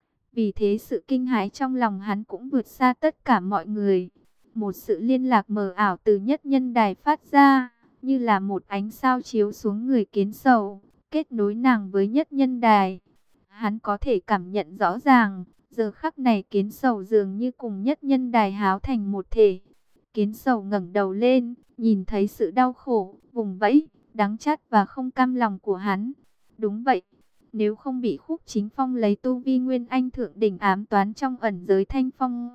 Vì thế sự kinh hãi trong lòng hắn cũng vượt xa tất cả mọi người. Một sự liên lạc mờ ảo từ Nhất Nhân Đài phát ra, như là một ánh sao chiếu xuống người Kiến Sầu, kết nối nàng với Nhất Nhân Đài. Hắn có thể cảm nhận rõ ràng, giờ khắc này Kiến Sầu dường như cùng Nhất Nhân Đài háo thành một thể. Kiến Sầu ngẩng đầu lên, nhìn thấy sự đau khổ, vùng vẫy, đắng chát và không cam lòng của hắn. Đúng vậy, nếu không bị Khúc Chính Phong lấy tu vi Nguyên Anh thượng đỉnh ám toán trong ẩn giới Thanh Phong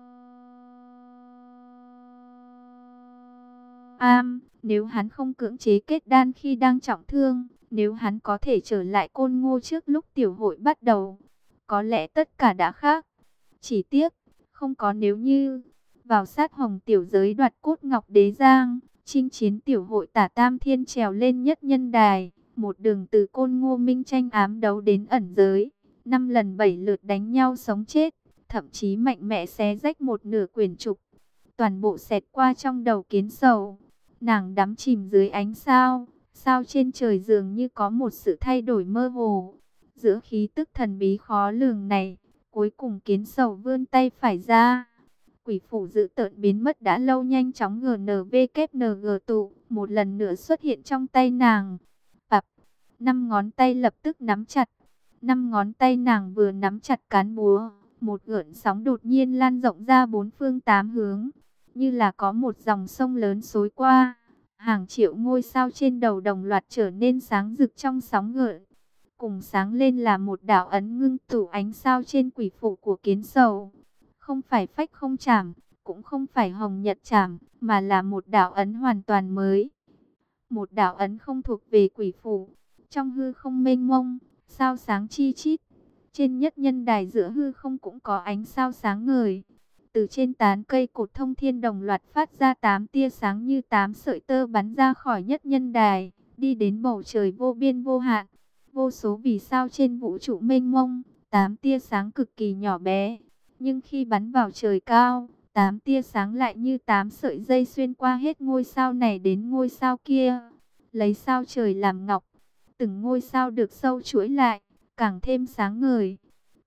nếu hắn không cưỡng chế kết đan khi đang trọng thương, nếu hắn có thể trở lại Côn Ngô trước lúc tiểu hội bắt đầu, có lẽ tất cả đã khác. Chỉ tiếc, không có nếu như. Vào sát hồng tiểu giới đoạt cốt ngọc đế giang, chinh chiến tiểu hội Tả Tam Thiên trèo lên Nhất Nhân Đài, một đường từ Côn Ngô minh tranh ám đấu đến ẩn giới, 5 lần 7 lượt đánh nhau sống chết, thậm chí mạnh mẽ xé rách một nửa quyển trục. Toàn bộ xẹt qua trong đầu Kiến Sầu. Nàng đắm chìm dưới ánh sao, sao trên trời dường như có một sự thay đổi mơ hồ. Giữa khí tức thần bí khó lường này, cuối cùng Kiến Sầu vươn tay phải ra. Quỷ phủ dự tợn biến mất đã lâu nhanh chóng GNVKNG tụ, một lần nữa xuất hiện trong tay nàng. Bạp, 5 ngón tay lập tức nắm chặt. 5 ngón tay nàng vừa nắm chặt cán búa, một gợn sóng đột nhiên lan rộng ra 4 phương 8 hướng, như là có một dòng sông lớn xối qua. Hàng triệu ngôi sao trên đầu đồng loạt trở nên sáng rực trong sóng gợn. Cùng sáng lên là một đạo ấn ngưng tụ ánh sao trên quỷ phủ của Kiến Sầu. Không phải phách không chảm, cũng không phải hồng nhật chảm, mà là một đạo ấn hoàn toàn mới. Một đạo ấn không thuộc về quỷ phủ. Trong hư không mênh mông, sao sáng chi chít. Trên Nhất Nhân Đài giữa hư không cũng có ánh sao sáng ngời. Từ trên tán cây cột thông thiên đồng loạt phát ra 8 tia sáng như 8 sợi tơ bắn ra khỏi Nhất Nhân Đài, đi đến bầu trời vô biên vô hạn. Vô số vì sao trên vũ trụ mênh mông, 8 tia sáng cực kỳ nhỏ bé. Nhưng khi bắn vào trời cao, 8 tia sáng lại như 8 sợi dây xuyên qua hết ngôi sao này đến ngôi sao kia. Lấy sao trời làm ngọc, từng ngôi sao được sâu chuỗi lại, càng thêm sáng ngời.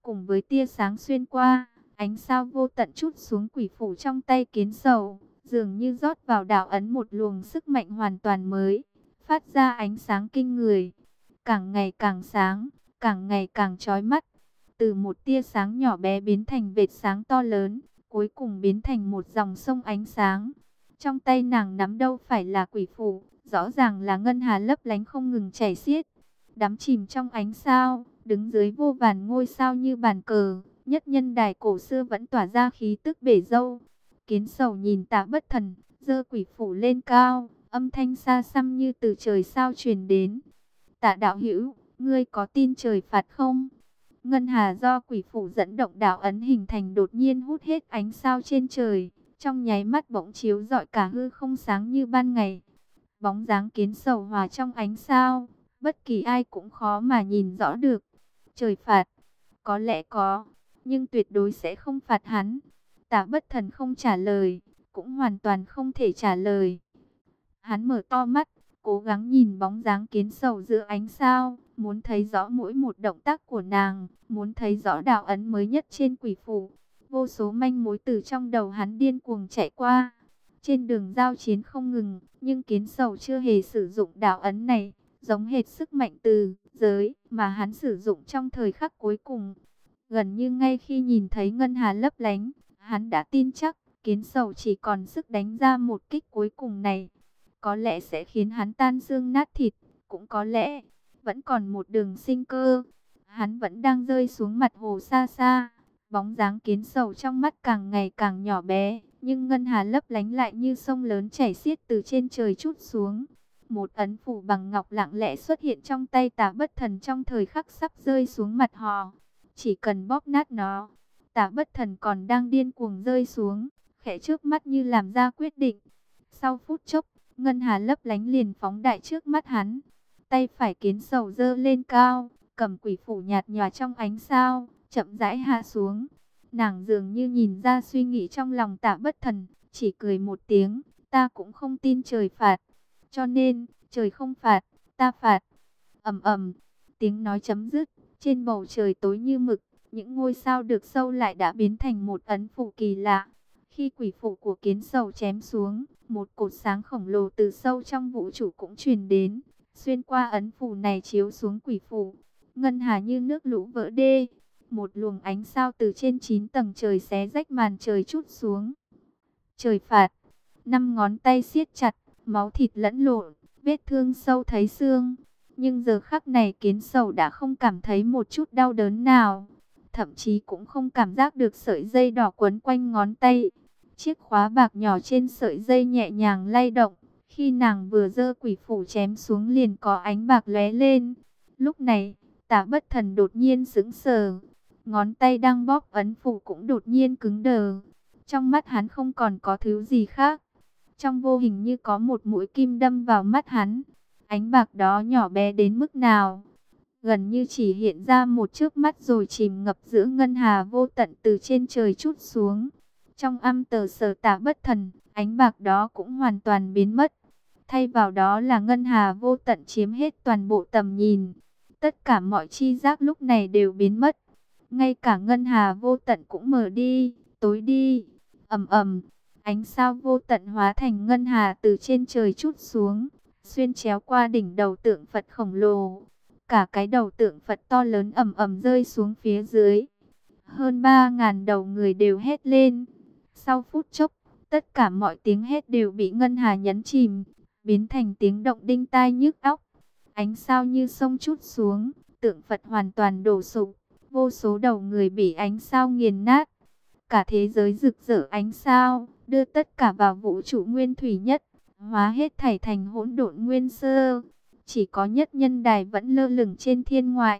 cùng với tia sáng xuyên qua, ánh sao vô tận trút xuống quỷ phủ trong tay kiến sầu, dường như rót vào đạo ấn một luồng sức mạnh hoàn toàn mới, phát ra ánh sáng kinh người, càng ngày càng sáng, càng ngày càng chói mắt. Từ một tia sáng nhỏ bé biến thành vệt sáng to lớn, cuối cùng biến thành một dòng sông ánh sáng. Trong tay nàng nắm đâu phải là quỷ phủ, rõ ràng là ngân hà lấp lánh không ngừng chảy xiết. Đắm chìm trong ánh sao, đứng dưới vô vàn ngôi sao như bàn cờ, nhất nhân đài cổ xưa vẫn tỏa ra khí tức bể dâu. Kiến sầu nhìn Tạ Bất Thần, giơ quỷ phủ lên cao, âm thanh xa xăm như từ trời sao truyền đến. Tạ đạo hữu, ngươi có tin trời phạt không? Ngân hà do quỷ phủ dẫn động đạo ấn hình thành đột nhiên hút hết ánh sao trên trời, trong nháy mắt bỗng chiếu rọi cả hư không sáng như ban ngày. Bóng dáng kiến sầu hòa trong ánh sao, bất kỳ ai cũng khó mà nhìn rõ được. Trời phạt, có lẽ có, nhưng tuyệt đối sẽ không phạt hắn. Tạ Bất Thần không trả lời, cũng hoàn toàn không thể trả lời. Hắn mở to mắt, cố gắng nhìn bóng dáng kiến sầu giữa ánh sao, muốn thấy rõ mỗi một động tác của nàng, muốn thấy rõ đạo ấn mới nhất trên quỷ phủ. Vô số manh mối từ trong đầu hắn điên cuồng chạy qua. Trên đường giao chiến không ngừng, nhưng kiến sầu chưa hề sử dụng đạo ấn này, giống hệt sức mạnh từ giới mà hắn sử dụng trong thời khắc cuối cùng. Gần như ngay khi nhìn thấy ngân hà lấp lánh, hắn đã tin chắc kiến sầu chỉ còn sức đánh ra một kích cuối cùng này. Có lẽ sẽ khiến hắn tan xương nát thịt, cũng có lẽ vẫn còn một đường sinh cơ. Hắn vẫn đang rơi xuống mặt hồ xa xa, bóng dáng kiến sầu trong mắt càng ngày càng nhỏ bé, nhưng ngân hà lấp lánh lại như sông lớn chảy xiết từ trên trời trút xuống. Một ấn phủ bằng ngọc lặng lẽ xuất hiện trong tay Tạ Bất Thần trong thời khắc sắp rơi xuống mặt hồ. Chỉ cần bóp nát nó, Tạ Bất Thần còn đang điên cuồng rơi xuống, khẽ trước mắt như làm ra quyết định. Sau phút chốc, ngân hà lấp lánh liền phóng đại trước mắt hắn. Tay phải kiến sầu giơ lên cao, cầm quỷ phủ nhạt nhòa trong ánh sao, chậm rãi hạ xuống. Nàng dường như nhìn ra suy nghĩ trong lòng Tạ Bất Thần, chỉ cười một tiếng, ta cũng không tin trời phạt. Cho nên, trời không phạt, ta phạt. Ầm ầm, tiếng nói chấm dứt, trên bầu trời tối như mực, những ngôi sao được sâu lại đã biến thành một ấn phủ kỳ lạ. Khi quỷ phủ của kiến sầu chém xuống, một cột sáng khổng lồ từ sâu trong vũ trụ cũng truyền đến, xuyên qua ấn phủ này chiếu xuống quỷ phủ. Ngân hà như nước lũ vỡ đê, một luồng ánh sao từ trên 9 tầng trời xé rách màn trời trút xuống. Trời phạt, 5 ngón tay siết chặt, máu thịt lẫn lộn, vết thương sâu thấy xương. Nhưng giờ khắc này kiến sầu đã không cảm thấy một chút đau đớn nào, thậm chí cũng không cảm giác được sợi dây đỏ quấn quanh ngón tay. Chiếc khóa bạc nhỏ trên sợi dây nhẹ nhàng lay động, khi nàng vừa giơ quỷ phủ chém xuống liền có ánh bạc lóe lên. Lúc này, Tạ Bất Thần đột nhiên sững sờ, ngón tay đang bóp ấn phủ cũng đột nhiên cứng đờ. Trong mắt hắn không còn có thứ gì khác, trong vô hình như có một mũi kim đâm vào mắt hắn. Ánh bạc đó nhỏ bé đến mức nào, gần như chỉ hiện ra một chớp mắt rồi chìm ngập giữa ngân hà vô tận từ trên trời trút xuống. Trong âm tờ sở Tạ Bất Thần, ánh bạc đó cũng hoàn toàn biến mất. Thay vào đó là ngân hà vô tận chiếm hết toàn bộ tầm nhìn. Tất cả mọi chi giác lúc này đều biến mất. Ngay cả ngân hà vô tận cũng mờ đi, tối đi. Ầm ầm, ánh sao vô tận hóa thành ngân hà từ trên trời trút xuống, xuyên chéo qua đỉnh đầu tượng Phật khổng lồ. Cả cái đầu tượng Phật to lớn ầm ầm rơi xuống phía dưới. Hơn 3.000 đầu người đều hét lên. Sau phút chốc, tất cả mọi tiếng hét đều bị ngân hà nhấn chìm, biến thành tiếng động đinh tai nhức óc. Ánh sao như sông trút xuống, tượng Phật hoàn toàn đổ sụp, vô số đầu người bị ánh sao nghiền nát. Cả thế giới rực rỡ ánh sao, đưa tất cả vào vũ trụ nguyên thủy nhất, hóa hết thảy thành hỗn độn nguyên sơ. Chỉ có nhất nhân đài vẫn lơ lửng trên thiên ngoại.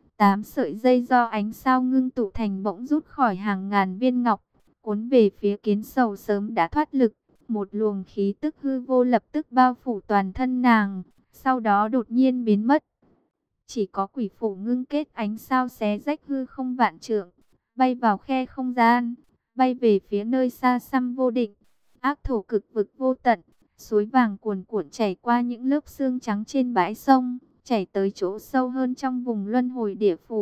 8 sợi dây do ánh sao ngưng tụ thành bỗng rút khỏi hàng ngàn viên ngọc, cuốn về phía kiến sầu sớm đã thoát lực. Một luồng khí tức hư vô lập tức bao phủ toàn thân nàng, sau đó đột nhiên biến mất. Chỉ có quỷ phủ ngưng kết ánh sao xé rách hư không vạn trượng, bay vào khe không gian, bay về phía nơi xa xăm vô định. Ác thổ cực vực vô tận, suối vàng cuồn cuộn chảy qua những lớp xương trắng trên bãi sông, chảy tới chỗ sâu hơn trong vùng luân hồi địa phủ.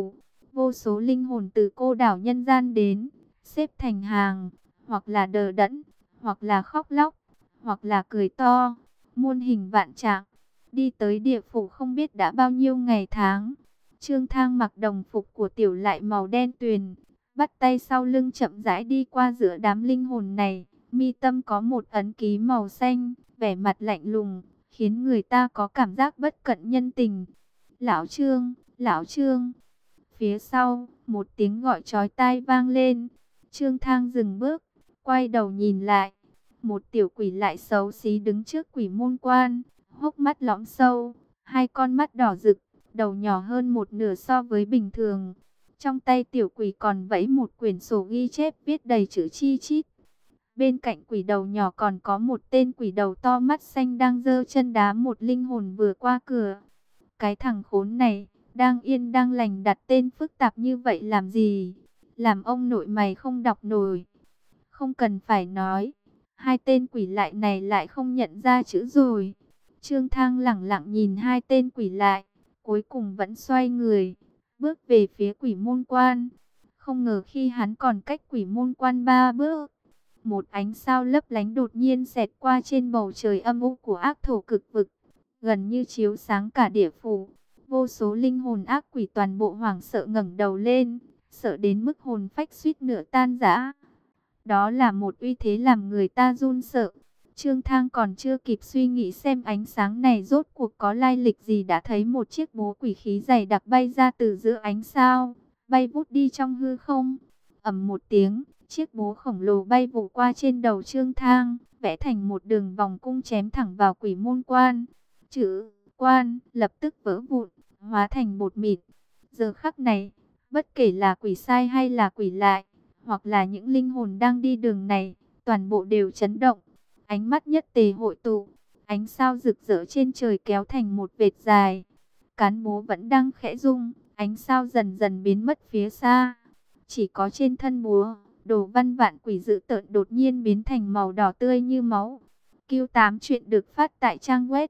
Vô số linh hồn từ cô đảo nhân gian đến, xếp thành hàng, hoặc là đờ đẫn, hoặc là khóc lóc, hoặc là cười to, muôn hình vạn trạng, đi tới địa phủ không biết đã bao nhiêu ngày tháng. Trương Thang mặc đồng phục của tiểu lại màu đen tuyền, bắt tay sau lưng chậm rãi đi qua giữa đám linh hồn này, mi tâm có một ấn ký màu xanh, vẻ mặt lạnh lùng, khiến người ta có cảm giác bất cận nhân tình. Lão Trương, Lão Trương. Phía sau, một tiếng gọi chói tai vang lên. Trương Thang dừng bước, quay đầu nhìn lại. Một tiểu quỷ lại xấu xí đứng trước quỷ môn quan, hốc mắt lõm sâu, hai con mắt đỏ rực, đầu nhỏ hơn một nửa so với bình thường. Trong tay tiểu quỷ còn vẫy một quyển sổ ghi chép viết đầy chữ chi chít. Bên cạnh quỷ đầu nhỏ còn có một tên quỷ đầu to mắt xanh đang giơ chân đá một linh hồn vừa qua cửa. Cái thằng khốn này, đang yên đang lành đặt tên phức tạp như vậy làm gì? Làm ông nội mày không đọc nổi. Không cần phải nói, hai tên quỷ lại này lại không nhận ra chữ rồi. Trương Thang lẳng lặng nhìn hai tên quỷ lại, cuối cùng vẫn xoay người, bước về phía quỷ môn quan. Không ngờ khi hắn còn cách quỷ môn quan 3 bước, một ánh sao lấp lánh đột nhiên xẹt qua trên bầu trời âm u của ác thổ cực vực, gần như chiếu sáng cả địa phủ. Vô số linh hồn ác quỷ toàn bộ hoảng sợ ngẩng đầu lên, sợ đến mức hồn phách suýt nửa tan rã. Đó là một uy thế làm người ta run sợ. Trương Thang còn chưa kịp suy nghĩ xem ánh sáng này rốt cuộc có lai lịch gì, đã thấy một chiếc bố quỷ khí dày đặc bay ra từ giữa ánh sao, bay vút đi trong hư không. Ầm một tiếng, chiếc bố khổng lồ bay vụ qua trên đầu Trương Thang, vẽ thành một đường vòng cung chém thẳng vào quỷ môn quan. Chữ quan lập tức vỡ vụn, hóa thành bột mịn. Giờ khắc này, bất kể là quỷ sai hay là quỷ lại, hoặc là những linh hồn đang đi đường này, toàn bộ đều chấn động. Ánh mắt nhất tề hội tụ, ánh sao rực rỡ trên trời kéo thành một vệt dài. Cán bố vẫn đang khẽ rung, ánh sao dần dần biến mất phía xa. Chỉ có trên thân búa, đồ văn vạn quỷ dữ tợn đột nhiên biến thành màu đỏ tươi như máu. Q8 chuyện được phát tại trang web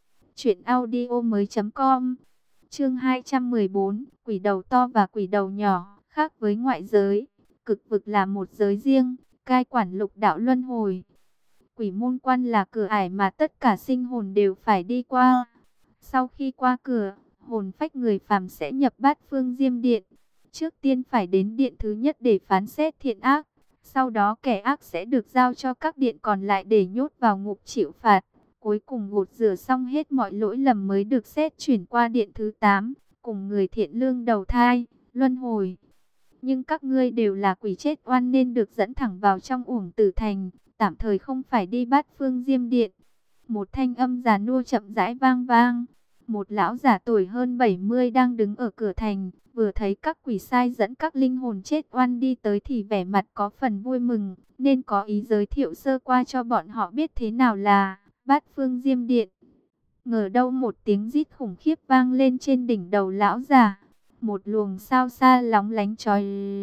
truyệnaudiomoi.com. Chương 214, quỷ đầu to và quỷ đầu nhỏ. Khác với ngoại giới, cực vực là một giới riêng, cai quản lục đạo luân hồi. Quỷ môn quan là cửa ải mà tất cả sinh hồn đều phải đi qua. Sau khi qua cửa, hồn phách người phàm sẽ nhập bát phương Diêm Điện. Trước tiên phải đến điện thứ nhất để phán xét thiện ác. Sau đó kẻ ác sẽ được giao cho các điện còn lại để nhốt vào ngục chịu phạt. Cuối cùng gột rửa xong hết mọi lỗi lầm mới được xét chuyển qua điện thứ 8, cùng người thiện lương đầu thai, luân hồi. Nhưng các ngươi đều là quỷ chết oan nên được dẫn thẳng vào trong uổng tử thành, tạm thời không phải đi bát phương Diêm Điện. Một thanh âm già nua chậm rãi vang vang. Một lão giả tuổi hơn 70 đang đứng ở cửa thành, vừa thấy các quỷ sai dẫn các linh hồn chết oan đi tới thì vẻ mặt có phần vui mừng, nên có ý giới thiệu sơ qua cho bọn họ biết thế nào là bát phương Diêm Điện. Ngờ đâu một tiếng rít khủng khiếp vang lên trên đỉnh đầu lão già. Một luồng sao xa lóng lánh chói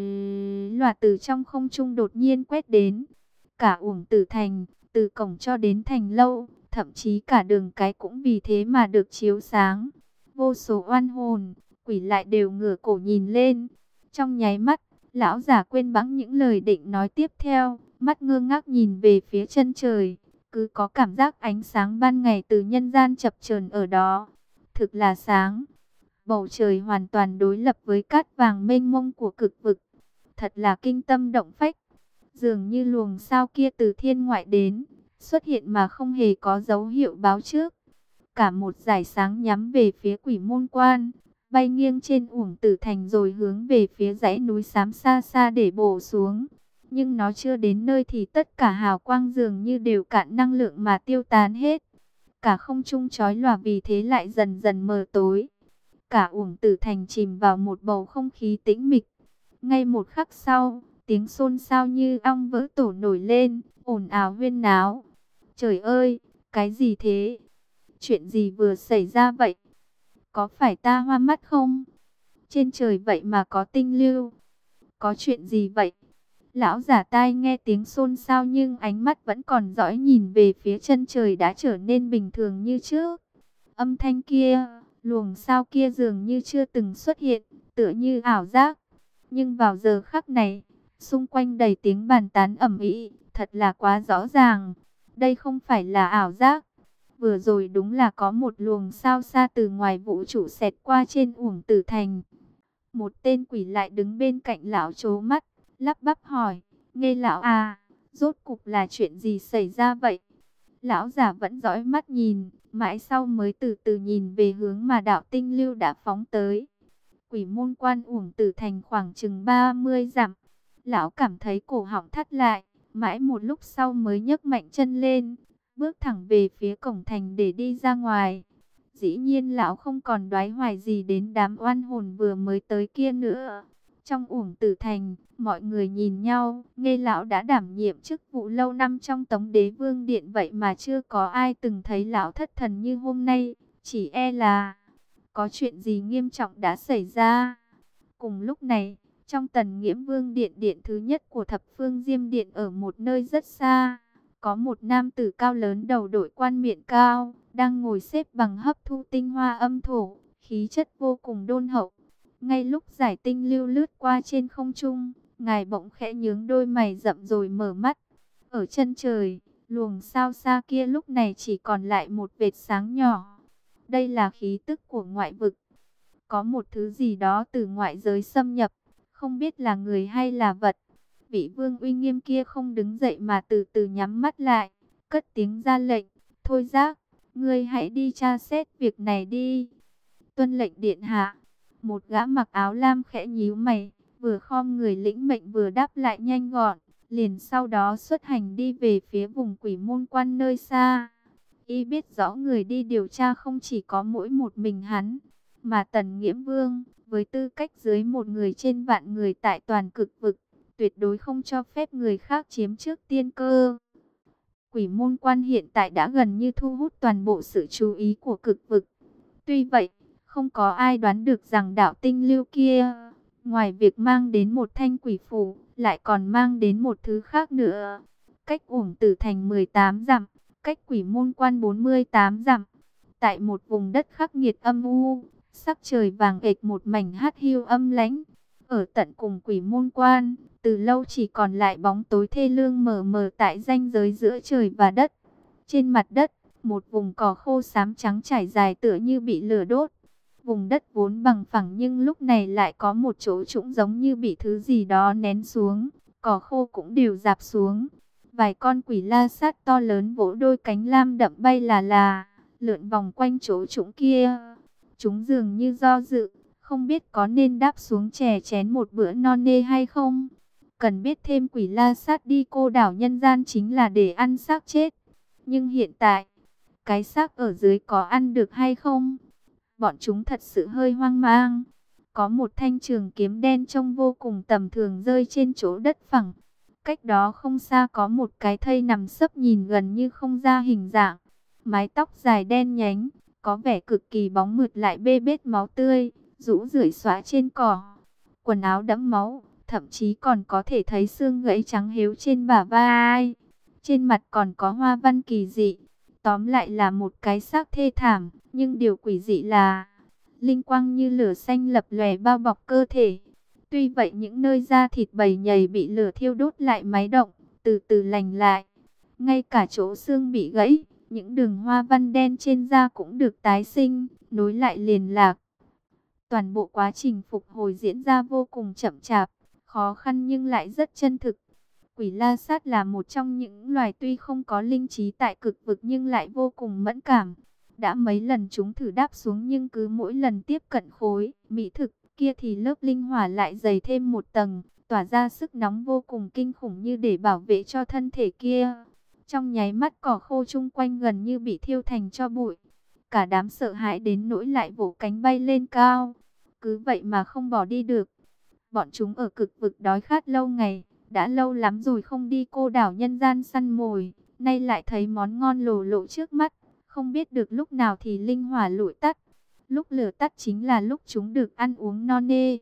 lòa từ trong không trung đột nhiên quét đến. Cả uổng tử thành, từ cổng cho đến thành lâu, thậm chí cả đường cái cũng vì thế mà được chiếu sáng. Vô số oan hồn, quỷ lại đều ngửa cổ nhìn lên. Trong nháy mắt, lão già quên bẵng những lời định nói tiếp theo, mắt ngơ ngác nhìn về phía chân trời. Cứ có cảm giác ánh sáng ban ngày từ nhân gian chập chờn ở đó. Thực là sáng. Bầu trời hoàn toàn đối lập với cát vàng mênh mông của cực vực. Thật là kinh tâm động phách. Dường như luồng sao kia từ thiên ngoại đến, xuất hiện mà không hề có dấu hiệu báo trước. Cả một dải sáng nhắm về phía quỷ môn quan, bay nghiêng trên uổng tử thành rồi hướng về phía dãy núi xám xa xa để bổ xuống. Nhưng nó chưa đến nơi thì tất cả hào quang dường như đều cạn năng lượng mà tiêu tán hết. Cả không trung chói lòa vì thế lại dần dần mờ tối. Cả uổng tử thành chìm vào một bầu không khí tĩnh mịch. Ngay một khắc sau, tiếng xôn xao như ong vỡ tổ nổi lên, ồn ào huyên náo. Trời ơi, cái gì thế? Chuyện gì vừa xảy ra vậy? Có phải ta hoa mắt không? Trên trời vậy mà có tinh lưu. Có chuyện gì vậy? Lão giả tai nghe tiếng xôn xao nhưng ánh mắt vẫn còn dõi nhìn về phía chân trời đã trở nên bình thường như trước. Âm thanh kia, luồng sao kia dường như chưa từng xuất hiện, tựa như ảo giác. Nhưng vào giờ khắc này, xung quanh đầy tiếng bàn tán ầm ĩ, thật là quá rõ ràng. Đây không phải là ảo giác. Vừa rồi đúng là có một luồng sao xa từ ngoài vũ trụ xẹt qua trên Uổng Tử Thành. Một tên quỷ lại đứng bên cạnh lão trố mắt, lắp bắp hỏi, nghe lão à, rốt cục là chuyện gì xảy ra vậy? Lão giả vẫn dõi mắt nhìn, mãi sau mới từ từ nhìn về hướng mà đạo tinh lưu đã phóng tới. Quỷ môn quan Uổng Tử Thành khoảng chừng 30 dặm. Lão cảm thấy cổ họng thắt lại, mãi một lúc sau mới nhấc mạnh chân lên, bước thẳng về phía cổng thành để đi ra ngoài. Dĩ nhiên lão không còn đoái hoài gì đến đám oan hồn vừa mới tới kia nữa. Trong Uổng Tử Thành, mọi người nhìn nhau, nghe lão đã đảm nhiệm chức vụ lâu năm trong Tống Đế Vương Điện, vậy mà chưa có ai từng thấy lão thất thần như hôm nay, chỉ e là có chuyện gì nghiêm trọng đã xảy ra. Cùng lúc này, trong Tần Nghiễm Vương Điện, điện thứ nhất của Thập Phương Diêm Điện ở một nơi rất xa, có một nam tử cao lớn đầu đội quan miệng cao, đang ngồi xếp bằng hấp thu tinh hoa âm thổ, khí chất vô cùng đôn hậu. Ngay lúc giải tinh lưu lướt qua trên không trung, ngài bỗng khẽ nhướng đôi mày rậm rồi mở mắt. Ở chân trời, luồng sao xa kia lúc này chỉ còn lại một vệt sáng nhỏ. Đây là khí tức của ngoại vực. Có một thứ gì đó từ ngoại giới xâm nhập, không biết là người hay là vật. Vị vương uy nghiêm kia không đứng dậy mà từ từ nhắm mắt lại, cất tiếng ra lệnh, thôi Giác, ngươi hãy đi tra xét việc này đi. Tuân lệnh điện hạ. Một gã mặc áo lam khẽ nhíu mày, vừa khom người lĩnh mệnh vừa đáp lại nhanh gọn, liền sau đó xuất hành đi về phía vùng quỷ môn quan nơi xa. Y biết rõ người đi điều tra không chỉ có mỗi một mình hắn, mà Tần Nghiễm Vương, với tư cách dưới một người trên vạn người tại toàn cực vực, tuyệt đối không cho phép người khác chiếm trước tiên cơ. Quỷ môn quan hiện tại đã gần như thu hút toàn bộ sự chú ý của cực vực. Tuy vậy, không có ai đoán được rằng đạo tinh lưu kia, ngoài việc mang đến một thanh quỷ phù, lại còn mang đến một thứ khác nữa. Cách Uổng Tử Thành 18 dặm, cách quỷ môn quan 48 dặm, tại một vùng đất khắc nghiệt âm u, sắc trời vàng ệch một mảnh hắt hiu âm lãnh. Ở tận cùng quỷ môn quan, từ lâu chỉ còn lại bóng tối thê lương mờ mờ tại ranh giới giữa trời và đất. Trên mặt đất, một vùng cỏ khô xám trắng trải dài tựa như bị lửa đốt. Vùng đất vốn bằng phẳng nhưng lúc này lại có một chỗ trũng giống như bị thứ gì đó nén xuống. Cỏ khô cũng đều rạp xuống. Vài con quỷ la sát to lớn vỗ đôi cánh lam đậm bay là lượn vòng quanh chỗ trũng kia. Chúng dường như do dự, không biết có nên đáp xuống chè chén một bữa no nê hay không. Cần biết thêm quỷ la sát đi cô đảo nhân gian chính là để ăn xác chết. Nhưng hiện tại, cái xác ở dưới có ăn được hay không? Bọn chúng thật sự hơi hoang mang. Có một thanh trường kiếm đen trông vô cùng tầm thường rơi trên chỗ đất phẳng. Cách đó không xa có một cái thây nằm sấp nhìn gần như không ra hình dạng. Mái tóc dài đen nhánh, có vẻ cực kỳ bóng mượt lại bê bết máu tươi, rũ rượi xóa trên cỏ. Quần áo đẫm máu, thậm chí còn có thể thấy xương gãy trắng héo trên bả vai. Trên mặt còn có hoa văn kỳ dị. Tóm lại là một cái xác thê thảm, nhưng điều quỷ dị là linh quang như lửa xanh lập lòe bao bọc cơ thể. Tuy vậy những nơi da thịt bầy nhầy bị lửa thiêu đốt lại máy động, từ từ lành lại. Ngay cả chỗ xương bị gãy, những đường hoa văn đen trên da cũng được tái sinh, nối lại liền lạc. Toàn bộ quá trình phục hồi diễn ra vô cùng chậm chạp, khó khăn nhưng lại rất chân thực. Quỷ la sát là một trong những loài tuy không có linh trí tại cực vực nhưng lại vô cùng mẫn cảm. Đã mấy lần chúng thử đáp xuống nhưng cứ mỗi lần tiếp cận khối mỹ thực kia thì lớp linh hỏa lại dày thêm một tầng, tỏa ra sức nóng vô cùng kinh khủng như để bảo vệ cho thân thể kia. Trong nháy mắt cỏ khô chung quanh gần như bị thiêu thành tro bụi. Cả đám sợ hãi đến nỗi lại vỗ cánh bay lên cao. Cứ vậy mà không bỏ đi được. Bọn chúng ở cực vực đói khát lâu ngày. Đã lâu lắm rồi không đi cô đảo nhân gian săn mồi. Nay lại thấy món ngon lồ lộ trước mắt. Không biết được lúc nào thì linh hỏa lụi tắt. Lúc lửa tắt chính là lúc chúng được ăn uống no nê.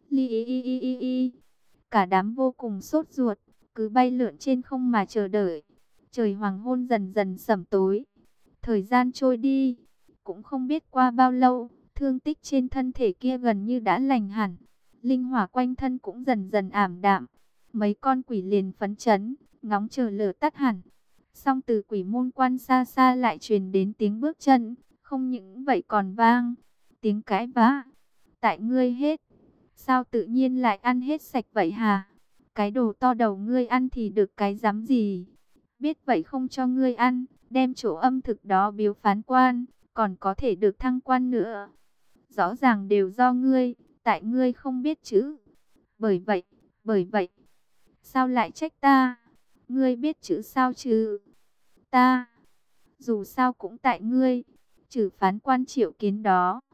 Li. Cả đám vô cùng sốt ruột. Cứ bay lượn trên không mà chờ đợi. Trời hoàng hôn dần dần sẩm tối. Thời gian trôi đi. Cũng không biết qua bao lâu. thương tích trên thân thể kia gần như đã lành hẳn. Linh hỏa quanh thân cũng dần dần ảm đạm. Mấy con quỷ liền phấn chấn, ngóng chờ lửa tắt hẳn. Song từ quỷ môn quan xa xa lại truyền đến tiếng bước chân, không những vậy còn vang tiếng cãi vã. Tại ngươi hết, sao tự nhiên lại ăn hết sạch vậy hả? Cái đồ to đầu ngươi ăn thì được cái dám gì? Biết vậy không cho ngươi ăn, đem chỗ âm thực đó biếu phán quan, còn có thể được thăng quan nữa. Rõ ràng đều do ngươi, tại ngươi không biết chữ. Bởi vậy, sao lại trách ta? Ngươi biết chữ sao chứ? Ta, dù sao cũng tại ngươi, trừ phán quan Triệu Kiến đó.